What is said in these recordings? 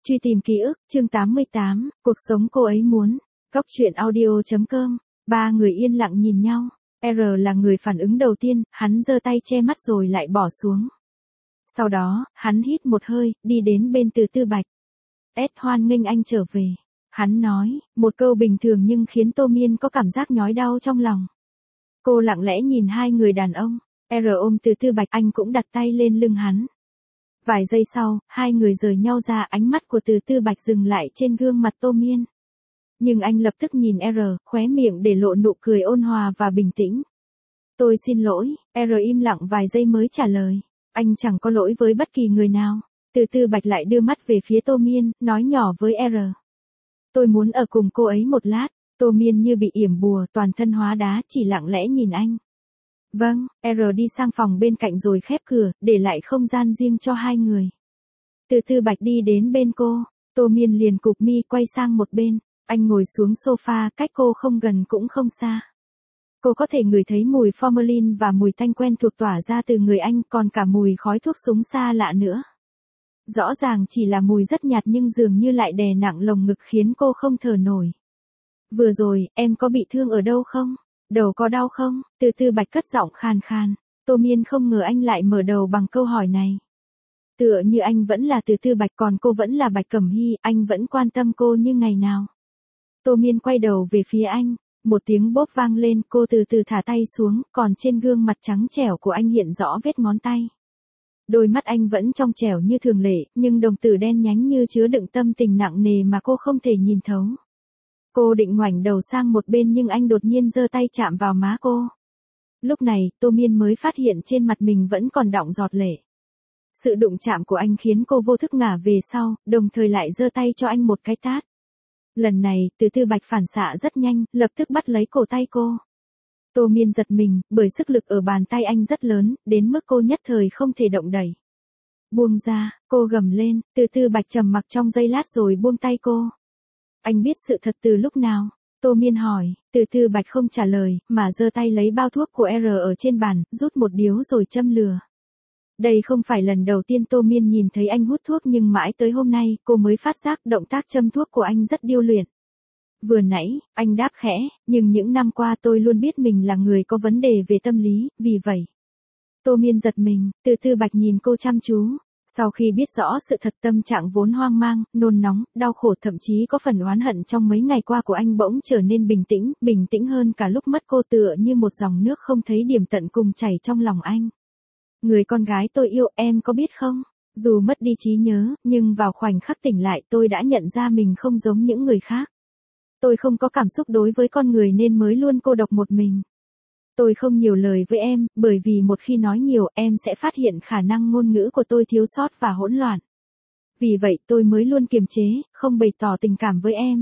Truy tìm ký ức, chương 88, cuộc sống cô ấy muốn. Góc truyện audio.com. Ba người yên lặng nhìn nhau. R là người phản ứng đầu tiên, hắn giơ tay che mắt rồi lại bỏ xuống. Sau đó, hắn hít một hơi, đi đến bên Từ Tư Bạch. Hoan nghênh anh trở về. Hắn nói, một câu bình thường nhưng khiến Tô Miên có cảm giác nhói đau trong lòng. Cô lặng lẽ nhìn hai người đàn ông. R ôm Từ Tư Bạch, anh cũng đặt tay lên lưng hắn. Vài giây sau, hai người rời nhau ra, ánh mắt của Từ Tư Bạch dừng lại trên gương mặt Tô Miên. Nhưng anh lập tức nhìn R, khóe miệng để lộ nụ cười ôn hòa và bình tĩnh. Tôi xin lỗi, R im lặng vài giây mới trả lời. Anh chẳng có lỗi với bất kỳ người nào. Từ Tư Bạch lại đưa mắt về phía Tô Miên, nói nhỏ với R. Tôi muốn ở cùng cô ấy một lát. Tô Miên như bị yểm bùa, toàn thân hóa đá, chỉ lặng lẽ nhìn anh. Vâng, R đi sang phòng bên cạnh rồi khép cửa, để lại không gian riêng cho hai người. Từ Tư Bạch đi đến bên cô, Tô Miên liền cụp mi quay sang một bên, anh ngồi xuống sofa, cách cô không gần cũng không xa. Cô có thể ngửi thấy mùi formalin và mùi tanh quen thuộc tỏa ra từ người anh, còn cả mùi khói thuốc súng xa lạ nữa. Rõ ràng chỉ là mùi rất nhạt nhưng dường như lại đè nặng lồng ngực khiến cô không thở nổi. Vừa rồi, em có bị thương ở đâu không? Đầu có đau không? Từ Tư Bạch cất giọng khàn khàn. Tô Miên không ngờ anh lại mở đầu bằng câu hỏi này. Tựa như anh vẫn là Từ Tư Bạch, còn cô vẫn là Bạch Cẩm Hy, anh vẫn quan tâm cô như ngày nào. Tô Miên quay đầu về phía anh, một tiếng bốp vang lên, cô từ từ thả tay xuống, còn trên gương mặt trắng trẻo của anh hiện rõ vết ngón tay. Đôi mắt anh vẫn trong trẻo như thường lệ, nhưng đồng tử đen nhánh như chứa đựng tâm tình nặng nề mà cô không thể nhìn thấu. Cô định ngoảnh đầu sang một bên nhưng anh đột nhiên giơ tay chạm vào má cô. Lúc này, Tô Miên mới phát hiện trên mặt mình vẫn còn đọng giọt lệ. Sự đụng chạm của anh khiến cô vô thức ngả về sau, đồng thời lại giơ tay cho anh một cái tát. Lần này, Từ Tư Bạch phản xạ rất nhanh, lập tức bắt lấy cổ tay cô. Tô Miên giật mình, bởi sức lực ở bàn tay anh rất lớn, đến mức cô nhất thời không thể động đẩy. Buông ra, cô gầm lên, Từ Tư Bạch trầm mặc trong giây lát rồi buông tay cô. Anh biết sự thật từ lúc nào? Tô Miên hỏi. Từ Tư Bạch không trả lời, mà giơ tay lấy bao thuốc của R ở trên bàn, rút một điếu rồi châm lửa. Đây không phải lần đầu tiên Tô Miên nhìn thấy anh hút thuốc, nhưng mãi tới hôm nay, cô mới phát giác động tác châm thuốc của anh rất điêu luyện. Vừa nãy, anh đáp khẽ, nhưng những năm qua tôi luôn biết mình là người có vấn đề về tâm lý, vì vậy. Tô Miên giật mình, Từ Tư Bạch nhìn cô chăm chú. Sau khi biết rõ sự thật, tâm trạng vốn hoang mang, nôn nóng, đau khổ, thậm chí có phần oán hận trong mấy ngày qua của anh bỗng trở nên bình tĩnh hơn cả lúc mất cô, tựa như một dòng nước không thấy điểm tận cùng chảy trong lòng anh. Người con gái tôi yêu, em có biết không? Dù mất đi trí nhớ, nhưng vào khoảnh khắc tỉnh lại tôi đã nhận ra mình không giống những người khác. Tôi không có cảm xúc đối với con người nên mới luôn cô độc một mình. Tôi không nhiều lời với em, bởi vì một khi nói nhiều em sẽ phát hiện khả năng ngôn ngữ của tôi thiếu sót và hỗn loạn. Vì vậy tôi mới luôn kiềm chế, không bày tỏ tình cảm với em.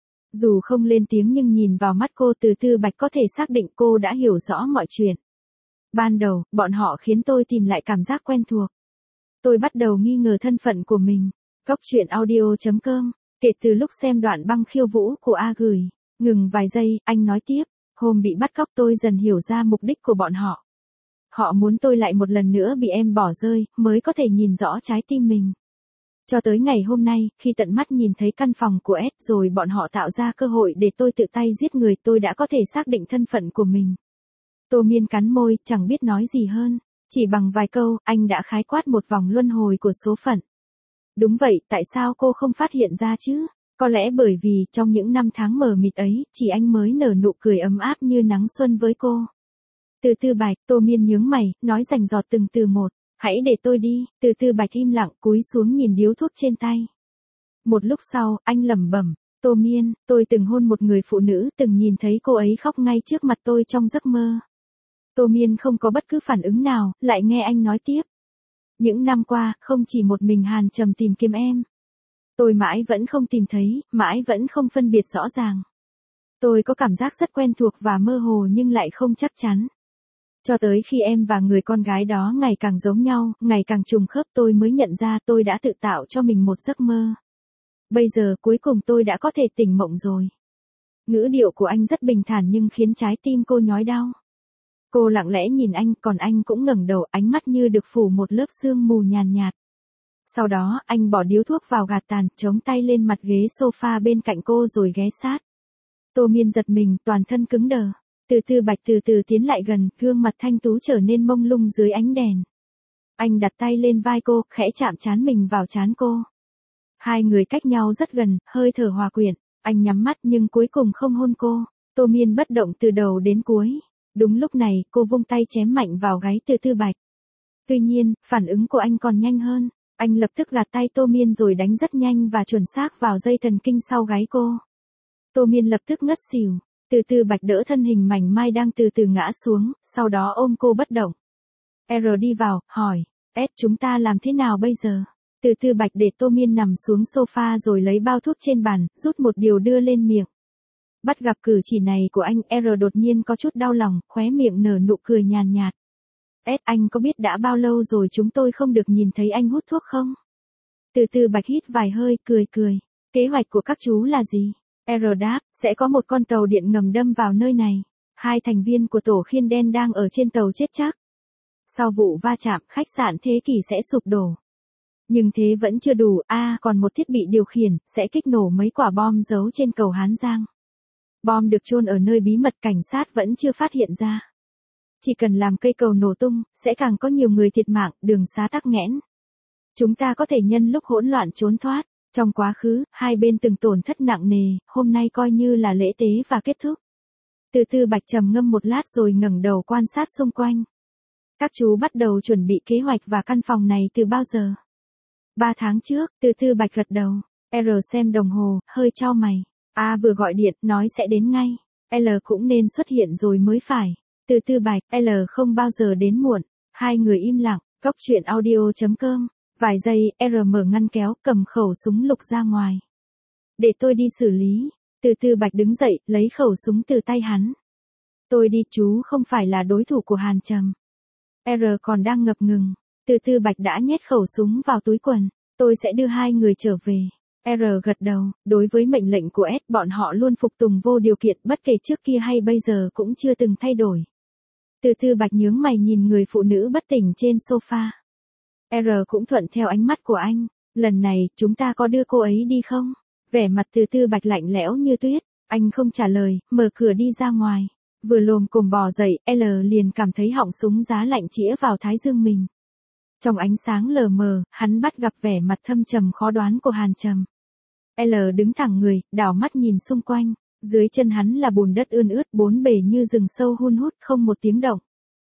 Dù không lên tiếng nhưng nhìn vào mắt cô, Từ Tư Bạch có thể xác định cô đã hiểu rõ mọi chuyện. Ban đầu, bọn họ khiến tôi tìm lại cảm giác quen thuộc. Tôi bắt đầu nghi ngờ thân phận của mình. Góc truyện audio.com. Kể từ lúc xem đoạn băng khiêu vũ của A gửi. Ngừng vài giây, anh nói tiếp. Hôm bị bắt cóc tôi dần hiểu ra mục đích của bọn họ. Họ muốn tôi lại một lần nữa bị em bỏ rơi, mới có thể nhìn rõ trái tim mình. Cho tới ngày hôm nay, khi tận mắt nhìn thấy căn phòng của S rồi bọn họ tạo ra cơ hội để tôi tự tay giết người, tôi đã có thể xác định thân phận của mình. Tô Miên cắn môi, chẳng biết nói gì hơn. Chỉ bằng vài câu, anh đã khái quát một vòng luân hồi của số phận. Đúng vậy, tại sao cô không phát hiện ra chứ? Có lẽ bởi vì, trong những năm tháng mờ mịt ấy, chỉ anh mới nở nụ cười ấm áp như nắng xuân với cô. Từ Tư Bạch, Tô Miên nhướng mày, nói rành rọt từng từ một. Hãy để tôi đi. Từ Tư Bạch im lặng, cúi xuống nhìn điếu thuốc trên tay. Một lúc sau, anh lẩm bẩm. Tô Miên, tôi từng hôn một người phụ nữ, từng nhìn thấy cô ấy khóc ngay trước mặt tôi trong giấc mơ. Tô Miên không có bất cứ phản ứng nào, lại nghe anh nói tiếp. Những năm qua, không chỉ một mình Hàn Trầm tìm kiếm em. Tôi mãi vẫn không tìm thấy, mãi vẫn không phân biệt rõ ràng. Tôi có cảm giác rất quen thuộc và mơ hồ nhưng lại không chắc chắn. Cho tới khi em và người con gái đó ngày càng giống nhau, ngày càng trùng khớp, tôi mới nhận ra tôi đã tự tạo cho mình một giấc mơ. Bây giờ cuối cùng tôi đã có thể tỉnh mộng rồi. Ngữ điệu của anh rất bình thản nhưng khiến trái tim cô nhói đau. Cô lặng lẽ nhìn anh, còn anh cũng ngẩng đầu, ánh mắt như được phủ một lớp sương mù nhàn nhạt. Sau đó, anh bỏ điếu thuốc vào gạt tàn, chống tay lên mặt ghế sofa bên cạnh cô rồi ghé sát. Tô Miên giật mình, toàn thân cứng đờ. Từ từ Bạch từ từ tiến lại gần, gương mặt thanh tú trở nên mông lung dưới ánh đèn. Anh đặt tay lên vai cô, khẽ chạm trán mình vào trán cô. Hai người cách nhau rất gần, hơi thở hòa quyện. Anh nhắm mắt nhưng cuối cùng không hôn cô. Tô Miên bất động từ đầu đến cuối. Đúng lúc này, cô vung tay chém mạnh vào gáy Từ Từ Bạch. Tuy nhiên, phản ứng của anh còn nhanh hơn. Anh lập tức gạt tay Tô Miên rồi đánh rất nhanh và chuẩn xác vào dây thần kinh sau gáy cô. Tô Miên lập tức ngất xỉu. Từ Từ Bạch đỡ thân hình mảnh mai đang từ từ ngã xuống, sau đó ôm cô bất động. R đi vào, hỏi, chúng ta làm thế nào bây giờ? Từ Từ Bạch để Tô Miên nằm xuống sofa rồi lấy bao thuốc trên bàn, rút một điều đưa lên miệng. Bắt gặp cử chỉ này của anh, R đột nhiên có chút đau lòng, khóe miệng nở nụ cười nhàn nhạt. Anh có biết đã bao lâu rồi chúng tôi không được nhìn thấy anh hút thuốc không? Từ Từ Bạch hít vài hơi, cười cười. Kế hoạch của các chú là gì? R đáp, sẽ có một con tàu điện ngầm đâm vào nơi này. 2 thành viên của tổ khiên đen đang ở trên tàu chết chắc. Sau vụ va chạm, khách sạn Thế Kỷ sẽ sụp đổ. Nhưng thế vẫn chưa đủ, còn một thiết bị điều khiển, sẽ kích nổ mấy quả bom giấu trên cầu Hán Giang. Bom được chôn ở nơi bí mật cảnh sát vẫn chưa phát hiện ra. Chỉ cần làm cây cầu nổ tung, sẽ càng có nhiều người thiệt mạng, đường xá tắc nghẽn. Chúng ta có thể nhân lúc hỗn loạn trốn thoát. Trong quá khứ, hai bên từng tổn thất nặng nề, hôm nay coi như là lễ tế và kết thúc. Từ Từ Bạch trầm ngâm một lát rồi ngẩng đầu quan sát xung quanh. Các chú bắt đầu chuẩn bị kế hoạch và căn phòng này từ bao giờ? 3 tháng trước, Từ Từ Bạch gật đầu. R xem đồng hồ, hơi chau mày. A vừa gọi điện, nói sẽ đến ngay. L cũng nên xuất hiện rồi mới phải. Từ Từ Bạch, L không bao giờ đến muộn. Hai người im lặng, Cốc Truyện Audio.com. Vài giây, R mở ngăn kéo, cầm khẩu súng lục ra ngoài. Để tôi đi xử lý. Từ Từ Bạch đứng dậy, lấy khẩu súng từ tay hắn. Tôi đi, chú không phải là đối thủ của Hàn Trầm. R còn đang ngập ngừng. Từ Từ Bạch đã nhét khẩu súng vào túi quần. Tôi sẽ đưa hai người trở về. R gật đầu, đối với mệnh lệnh của S bọn họ luôn phục tùng vô điều kiện bất kể trước kia hay bây giờ cũng chưa từng thay đổi. Từ Từ Bạch nhướng mày nhìn người phụ nữ bất tỉnh trên sofa. R cũng thuận theo ánh mắt của anh. Lần này, chúng ta có đưa cô ấy đi không? Vẻ mặt Từ Từ Bạch lạnh lẽo như tuyết. Anh không trả lời, mở cửa đi ra ngoài. Vừa lồm cồm bò dậy, L liền cảm thấy họng súng giá lạnh chĩa vào thái dương mình. Trong ánh sáng lờ mờ, hắn bắt gặp vẻ mặt thâm trầm khó đoán của Hàn Trầm. L đứng thẳng người, đảo mắt nhìn xung quanh. Dưới chân hắn là bùn đất ươn ướt, bốn bề như rừng sâu hun hút, không một tiếng động.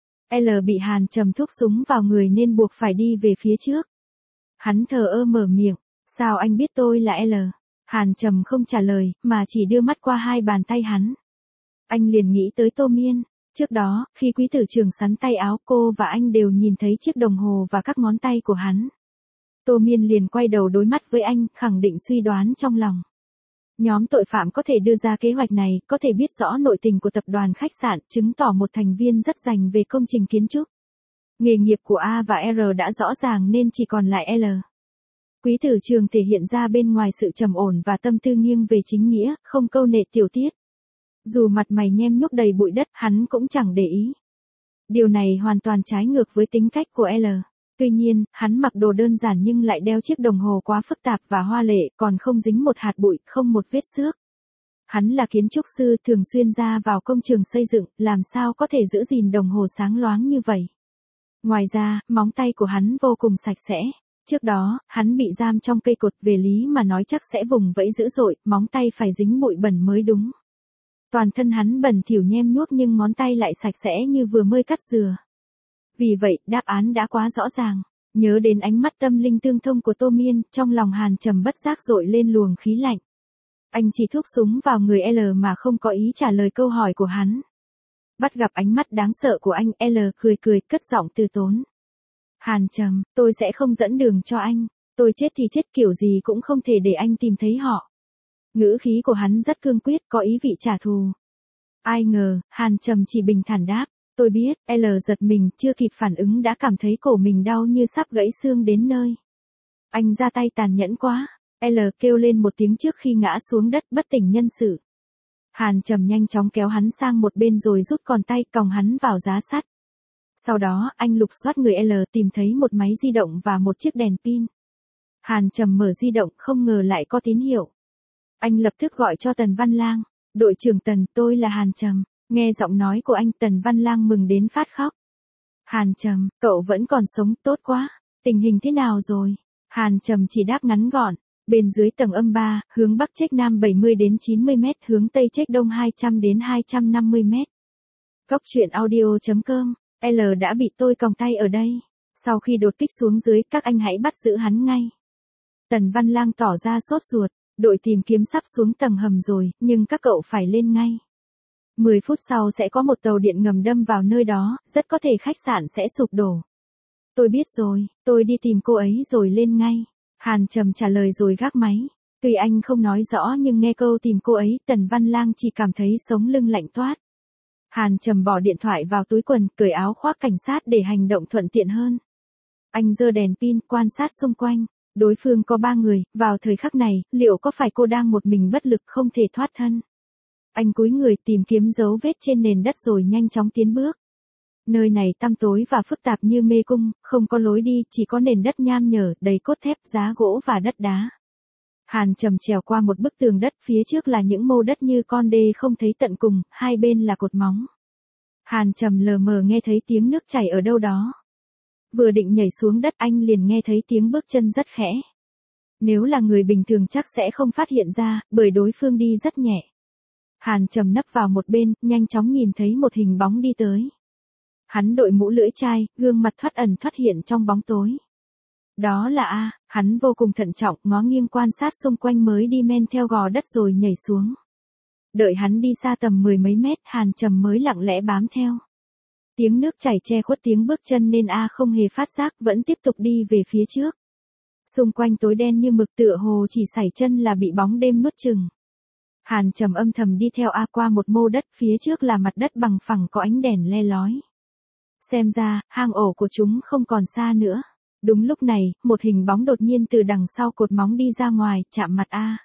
L bị Hàn Trầm thúc súng vào người nên buộc phải đi về phía trước. Hắn thờ ơ mở miệng, sao anh biết tôi là L? Hàn Trầm không trả lời, mà chỉ đưa mắt qua hai bàn tay hắn. Anh liền nghĩ tới Tô Miên. Trước đó, khi Quý Tử Trường sắn tay áo, cô và anh đều nhìn thấy chiếc đồng hồ và các ngón tay của hắn. Tô Miên liền quay đầu đối mắt với anh, khẳng định suy đoán trong lòng. Nhóm tội phạm có thể đưa ra kế hoạch này, có thể biết rõ nội tình của tập đoàn khách sạn, chứng tỏ một thành viên rất rành về công trình kiến trúc. Nghề nghiệp của A và R đã rõ ràng nên chỉ còn lại L. Quý Tử Trường thể hiện ra bên ngoài sự trầm ổn và tâm tư nghiêng về chính nghĩa, không câu nệ tiểu tiết. Dù mặt mày nhem nhuốc đầy bụi đất, hắn cũng chẳng để ý. Điều này hoàn toàn trái ngược với tính cách của L. Tuy nhiên, hắn mặc đồ đơn giản nhưng lại đeo chiếc đồng hồ quá phức tạp và hoa lệ, còn không dính một hạt bụi, không một vết xước. Hắn là kiến trúc sư thường xuyên ra vào công trường xây dựng, làm sao có thể giữ gìn đồng hồ sáng loáng như vậy. Ngoài ra, móng tay của hắn vô cùng sạch sẽ. Trước đó, hắn bị giam trong cây cột, về lý mà nói chắc sẽ vùng vẫy dữ dội, móng tay phải dính bụi bẩn mới đúng. Toàn thân hắn bẩn thỉu nhem nhuốc nhưng ngón tay lại sạch sẽ như vừa mới cắt dừa. Vì vậy, đáp án đã quá rõ ràng. Nhớ đến ánh mắt tâm linh tương thông của Tô Miên, trong lòng Hàn Trầm bất giác dội lên luồng khí lạnh. Anh chỉ thúc súng vào người L mà không có ý trả lời câu hỏi của hắn. Bắt gặp ánh mắt đáng sợ của anh, L cười cười, cất giọng từ tốn. Hàn Trầm, tôi sẽ không dẫn đường cho anh. Tôi chết thì chết kiểu gì cũng không thể để anh tìm thấy họ. Ngữ khí của hắn rất cương quyết, có ý vị trả thù. Ai ngờ, Hàn Trầm chỉ bình thản đáp. Tôi biết, L giật mình, chưa kịp phản ứng đã cảm thấy cổ mình đau như sắp gãy xương đến nơi. Anh ra tay tàn nhẫn quá. L kêu lên một tiếng trước khi ngã xuống đất bất tỉnh nhân sự. Hàn Trầm nhanh chóng kéo hắn sang một bên rồi rút còn tay còng hắn vào giá sắt. Sau đó, anh lục soát người L tìm thấy một máy di động và một chiếc đèn pin. Hàn Trầm mở di động không ngờ lại có tín hiệu. Anh lập tức gọi cho Tần Văn Lang. Đội trưởng Tần, tôi là Hàn Trầm. Nghe giọng nói của anh, Tần Văn Lang mừng đến phát khóc. Hàn Trầm, cậu vẫn còn sống, tốt quá. Tình hình thế nào rồi? Hàn Trầm chỉ đáp ngắn gọn. Bên dưới tầng âm 3, hướng bắc chếch nam 70 đến 90 mét, hướng tây chếch đông 200 đến 250 mét. Cóc truyện audio.com, L đã bị tôi còng tay ở đây. Sau khi đột kích xuống dưới, các anh hãy bắt giữ hắn ngay. Tần Văn Lang tỏ ra sốt ruột. Đội tìm kiếm sắp xuống tầng hầm rồi, nhưng các cậu phải lên ngay. 10 phút sau sẽ có một tàu điện ngầm đâm vào nơi đó, rất có thể khách sạn sẽ sụp đổ. Tôi biết rồi, tôi đi tìm cô ấy rồi lên ngay. Hàn Trầm trả lời rồi gác máy. Tuy anh không nói rõ nhưng nghe câu tìm cô ấy, Tần Văn Lang chỉ cảm thấy sống lưng lạnh toát. Hàn Trầm bỏ điện thoại vào túi quần, cởi áo khoác cảnh sát để hành động thuận tiện hơn. Anh giơ đèn pin, quan sát xung quanh. Đối phương có 3 người, vào thời khắc này, liệu có phải cô đang một mình bất lực không thể thoát thân? Anh cúi người tìm kiếm dấu vết trên nền đất rồi nhanh chóng tiến bước. Nơi này tăm tối và phức tạp như mê cung, không có lối đi, chỉ có nền đất nham nhở, đầy cốt thép, giá gỗ và đất đá. Hàn Trầm trèo qua một bức tường đất, phía trước là những mô đất như con đê không thấy tận cùng, hai bên là cột móng. Hàn Trầm lờ mờ nghe thấy tiếng nước chảy ở đâu đó. Vừa định nhảy xuống đất anh liền nghe thấy tiếng bước chân rất khẽ. Nếu là người bình thường chắc sẽ không phát hiện ra, bởi đối phương đi rất nhẹ. Hàn Trầm nấp vào một bên, nhanh chóng nhìn thấy một hình bóng đi tới. Hắn đội mũ lưỡi chai, gương mặt thoát ẩn thoát hiện trong bóng tối. Đó là A, hắn vô cùng thận trọng, ngó nghiêng quan sát xung quanh mới đi men theo gò đất rồi nhảy xuống. Đợi hắn đi xa tầm 10 mấy mét, Hàn Trầm mới lặng lẽ bám theo. Tiếng nước chảy che khuất tiếng bước chân nên A không hề phát giác, vẫn tiếp tục đi về phía trước. Xung quanh tối đen như mực, tựa hồ chỉ sải chân là bị bóng đêm nuốt chửng. Hàn Trầm âm thầm đi theo A qua một mô đất, phía trước là mặt đất bằng phẳng có ánh đèn le lói. Xem ra, hang ổ của chúng không còn xa nữa. Đúng lúc này, một hình bóng đột nhiên từ đằng sau cột móng đi ra ngoài, chạm mặt A.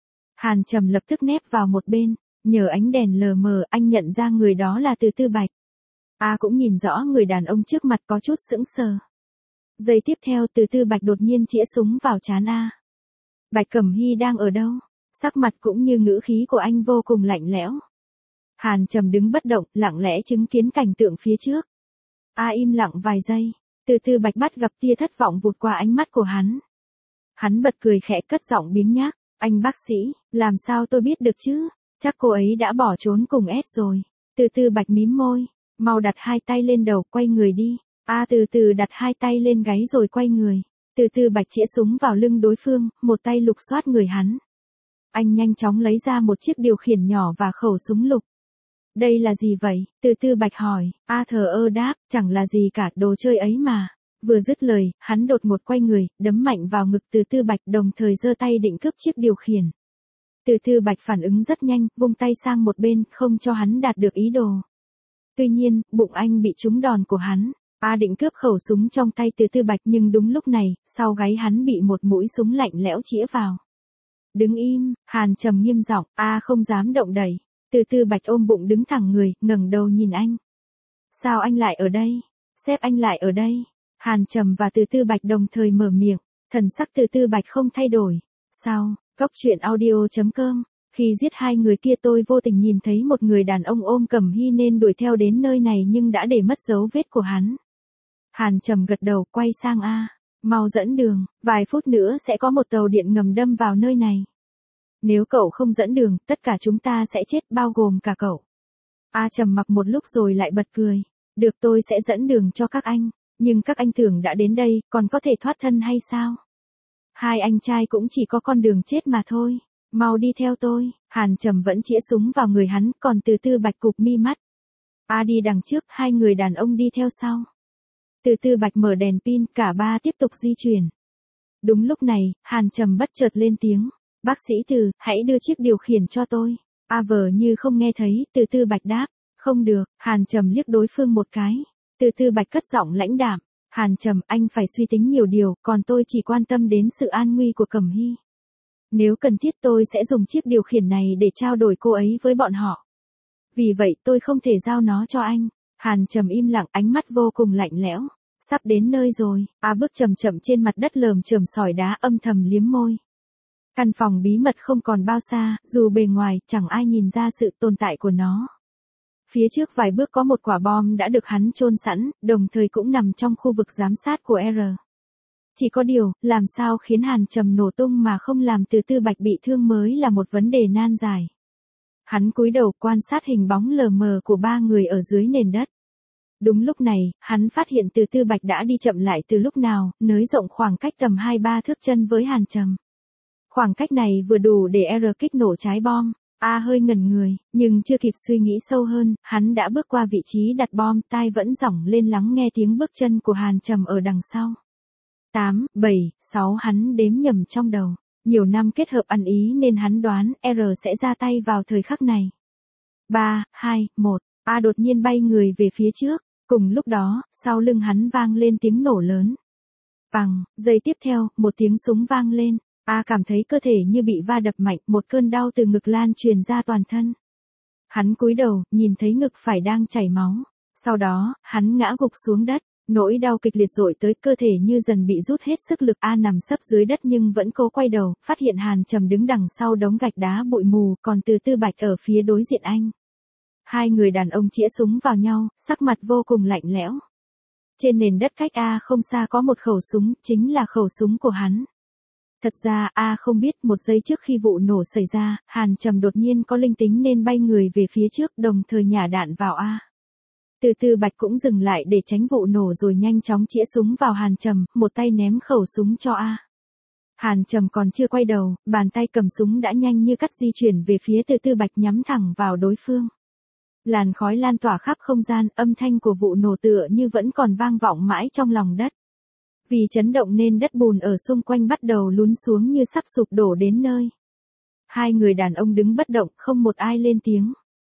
Hàn Trầm lập tức nép vào một bên, nhờ ánh đèn lờ mờ anh nhận ra người đó là Từ Tư Bạch. A cũng nhìn rõ người đàn ông trước mặt có chút sững sờ. Giây tiếp theo Từ Tư Bạch đột nhiên chĩa súng vào trán A. Bạch Cẩm Hy đang ở đâu? Sắc mặt cũng như ngữ khí của anh vô cùng lạnh lẽo. Hàn Trầm đứng bất động, lặng lẽ chứng kiến cảnh tượng phía trước. A im lặng vài giây, Từ Tư Bạch bắt gặp tia thất vọng vụt qua ánh mắt của hắn. Hắn bật cười khẽ cất giọng biếng nhác, anh bác sĩ, làm sao tôi biết được chứ? Chắc cô ấy đã bỏ trốn cùng S rồi. Từ Tư Bạch mím môi, mau đặt hai tay lên đầu, quay người đi. A từ từ đặt hai tay lên gáy rồi quay người. Từ Tư Bạch chĩa súng vào lưng đối phương, một tay lục soát người hắn. Anh nhanh chóng lấy ra một chiếc điều khiển nhỏ và khẩu súng lục. Đây là gì vậy? Từ Tư Bạch hỏi. A thờ ơ đáp, chẳng là gì cả, đồ chơi ấy mà. Vừa dứt lời, hắn đột ngột quay người, đấm mạnh vào ngực Từ Tư Bạch, đồng thời giơ tay định cướp chiếc điều khiển. Từ Tư Bạch phản ứng rất nhanh, vung tay sang một bên, không cho hắn đạt được ý đồ. Tuy nhiên, bụng anh bị trúng đòn của hắn. A định cướp khẩu súng trong tay Từ Tư Bạch nhưng đúng lúc này, sau gáy hắn bị một mũi súng lạnh lẽo chĩa vào. Đứng im, Hàn Trầm nghiêm giọng, A không dám động đậy. Từ Tư Bạch ôm bụng đứng thẳng người, ngẩng đầu nhìn anh. Sao anh lại ở đây? Sếp anh lại ở đây. Hàn Trầm và Từ Tư Bạch đồng thời mở miệng, thần sắc Từ Tư Bạch không thay đổi. Sao? Cóc truyện audio.com. Khi giết hai người kia tôi vô tình nhìn thấy một người đàn ông ôm Cẩm Hy nên đuổi theo đến nơi này nhưng đã để mất dấu vết của hắn. Hàn Trầm gật đầu, quay sang A. Mau dẫn đường, vài phút nữa sẽ có một tàu điện ngầm đâm vào nơi này. Nếu cậu không dẫn đường, tất cả chúng ta sẽ chết, bao gồm cả cậu. A trầm mặc một lúc rồi lại bật cười. Được, tôi sẽ dẫn đường cho các anh. Nhưng các anh tưởng đã đến đây, còn có thể thoát thân hay sao? Hai anh trai cũng chỉ có con đường chết mà thôi. Mau đi theo tôi. Hàn Trầm vẫn chĩa súng vào người hắn, còn Từ Tư Bạch cụp mi mắt. A đi đằng trước, hai người đàn ông đi theo sau. Từ Tư Bạch mở đèn pin, cả ba tiếp tục di chuyển. Đúng lúc này, Hàn Trầm bất chợt lên tiếng. Bác sĩ Từ, hãy đưa chiếc điều khiển cho tôi. A vờ như không nghe thấy, Từ Tư Bạch đáp. Không được, Hàn Trầm liếc đối phương một cái. Từ Tư Bạch cất giọng lãnh đạm. Hàn Trầm, anh phải suy tính nhiều điều, còn tôi chỉ quan tâm đến sự an nguy của Cẩm Hy. Nếu cần thiết tôi sẽ dùng chiếc điều khiển này để trao đổi cô ấy với bọn họ. Vì vậy tôi không thể giao nó cho anh. Hàn Trầm im lặng, ánh mắt vô cùng lạnh lẽo. Sắp đến nơi rồi, A bước chậm chậm trên mặt đất lởm chởm sỏi đá âm thầm liếm môi. Căn phòng bí mật không còn bao xa, dù bề ngoài chẳng ai nhìn ra sự tồn tại của nó. Phía trước vài bước có một quả bom đã được hắn chôn sẵn, đồng thời cũng nằm trong khu vực giám sát của R. Chỉ có điều, làm sao khiến Hàn Trầm nổ tung mà không làm Từ Tư Bạch bị thương mới là một vấn đề nan giải. Hắn cúi đầu quan sát hình bóng lờ mờ của ba người ở dưới nền đất. Đúng lúc này, hắn phát hiện Từ Tư Bạch đã đi chậm lại từ lúc nào, nới rộng khoảng cách tầm 2-3 thước chân với Hàn Trầm. Khoảng cách này vừa đủ để R kích nổ trái bom. A hơi ngẩn người, nhưng chưa kịp suy nghĩ sâu hơn, hắn đã bước qua vị trí đặt bom, tai vẫn dỏng lên lắng nghe tiếng bước chân của Hàn Trầm ở đằng sau. 8, 7, 6 hắn đếm nhầm trong đầu. Nhiều năm kết hợp ăn ý nên hắn đoán R sẽ ra tay vào thời khắc này. 3, 2, 1, A đột nhiên bay người về phía trước. Cùng lúc đó, sau lưng hắn vang lên tiếng nổ lớn. Bằng, giây tiếp theo, một tiếng súng vang lên. A cảm thấy cơ thể như bị va đập mạnh, một cơn đau từ ngực lan truyền ra toàn thân. Hắn cúi đầu, nhìn thấy ngực phải đang chảy máu. Sau đó, hắn ngã gục xuống đất. Nỗi đau kịch liệt dội tới cơ thể như dần bị rút hết sức lực. A nằm sấp dưới đất nhưng vẫn cố quay đầu, phát hiện Hàn Trầm đứng đằng sau đống gạch đá bụi mù, còn Từ Tư Bạch ở phía đối diện anh. Hai người đàn ông chĩa súng vào nhau, sắc mặt vô cùng lạnh lẽo. Trên nền đất cách A không xa có một khẩu súng, chính là khẩu súng của hắn. Thật ra A không biết một giây trước khi vụ nổ xảy ra, Hàn Trầm đột nhiên có linh tính nên bay người về phía trước đồng thời nhả đạn vào A. Từ Tư Bạch cũng dừng lại để tránh vụ nổ rồi nhanh chóng chĩa súng vào Hàn Trầm, một tay ném khẩu súng cho A. Hàn Trầm còn chưa quay đầu, bàn tay cầm súng đã nhanh như cắt di chuyển về phía Từ Tư Bạch nhắm thẳng vào đối phương. Làn khói lan tỏa khắp không gian, âm thanh của vụ nổ tựa như vẫn còn vang vọng mãi trong lòng đất. Vì chấn động nên đất bùn ở xung quanh bắt đầu lún xuống như sắp sụp đổ đến nơi. Hai người đàn ông đứng bất động, không một ai lên tiếng.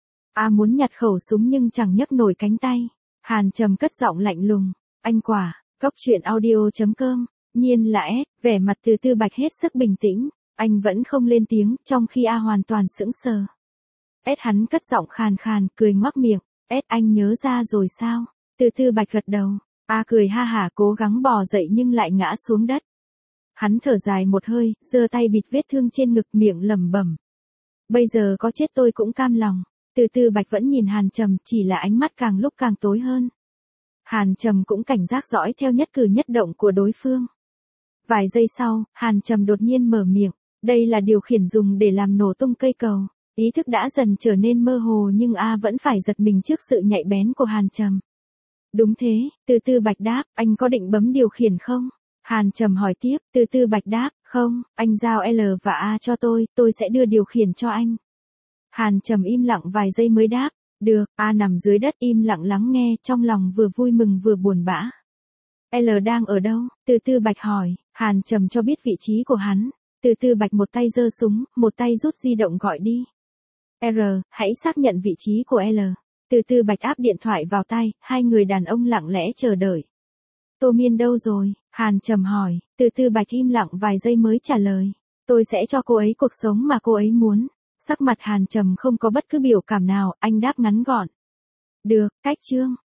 A muốn nhặt khẩu súng nhưng chẳng nhấc nổi cánh tay. Hàn Trầm cất giọng lạnh lùng. Anh quả, goctruyện.audio.com. Nhiên là S, vẻ mặt Từ Tư Bạch hết sức bình tĩnh. Anh vẫn không lên tiếng, trong khi A hoàn toàn sững sờ. S hắn cất giọng khàn khàn, cười ngoác miệng. S anh nhớ ra rồi sao? Từ Tư Bạch gật đầu. A cười ha hả cố gắng bò dậy nhưng lại ngã xuống đất. Hắn thở dài một hơi, giơ tay bịt vết thương trên ngực miệng lẩm bẩm. Bây giờ có chết tôi cũng cam lòng. Từ Tư Bạch vẫn nhìn Hàn Trầm, chỉ là ánh mắt càng lúc càng tối hơn. Hàn Trầm cũng cảnh giác dõi theo nhất cử nhất động của đối phương. Vài giây sau, Hàn Trầm đột nhiên mở miệng. Đây là điều khiển dùng để làm nổ tung cây cầu. Ý thức đã dần trở nên mơ hồ nhưng A vẫn phải giật mình trước sự nhạy bén của Hàn Trầm. Đúng thế, Từ Tư Bạch đáp, anh có định bấm điều khiển không? Hàn Trầm hỏi tiếp, Từ Tư Bạch đáp, không, anh giao L và A cho tôi sẽ đưa điều khiển cho anh. Hàn Trầm im lặng vài giây mới đáp, được, A nằm dưới đất im lặng lắng nghe, trong lòng vừa vui mừng vừa buồn bã. L đang ở đâu? Từ Tư Bạch hỏi, Hàn Trầm cho biết vị trí của hắn. Từ Tư Bạch một tay giơ súng, một tay rút di động gọi đi. R, hãy xác nhận vị trí của L. Từ Tư Bạch áp điện thoại vào tay, hai người đàn ông lặng lẽ chờ đợi. Tô Miên đâu rồi? Hàn Trầm hỏi, Từ Tư Bạch im lặng vài giây mới trả lời. Tôi sẽ cho cô ấy cuộc sống mà cô ấy muốn. Sắc mặt Hàn Trầm không có bất cứ biểu cảm nào, anh đáp ngắn gọn. Được, cách chương.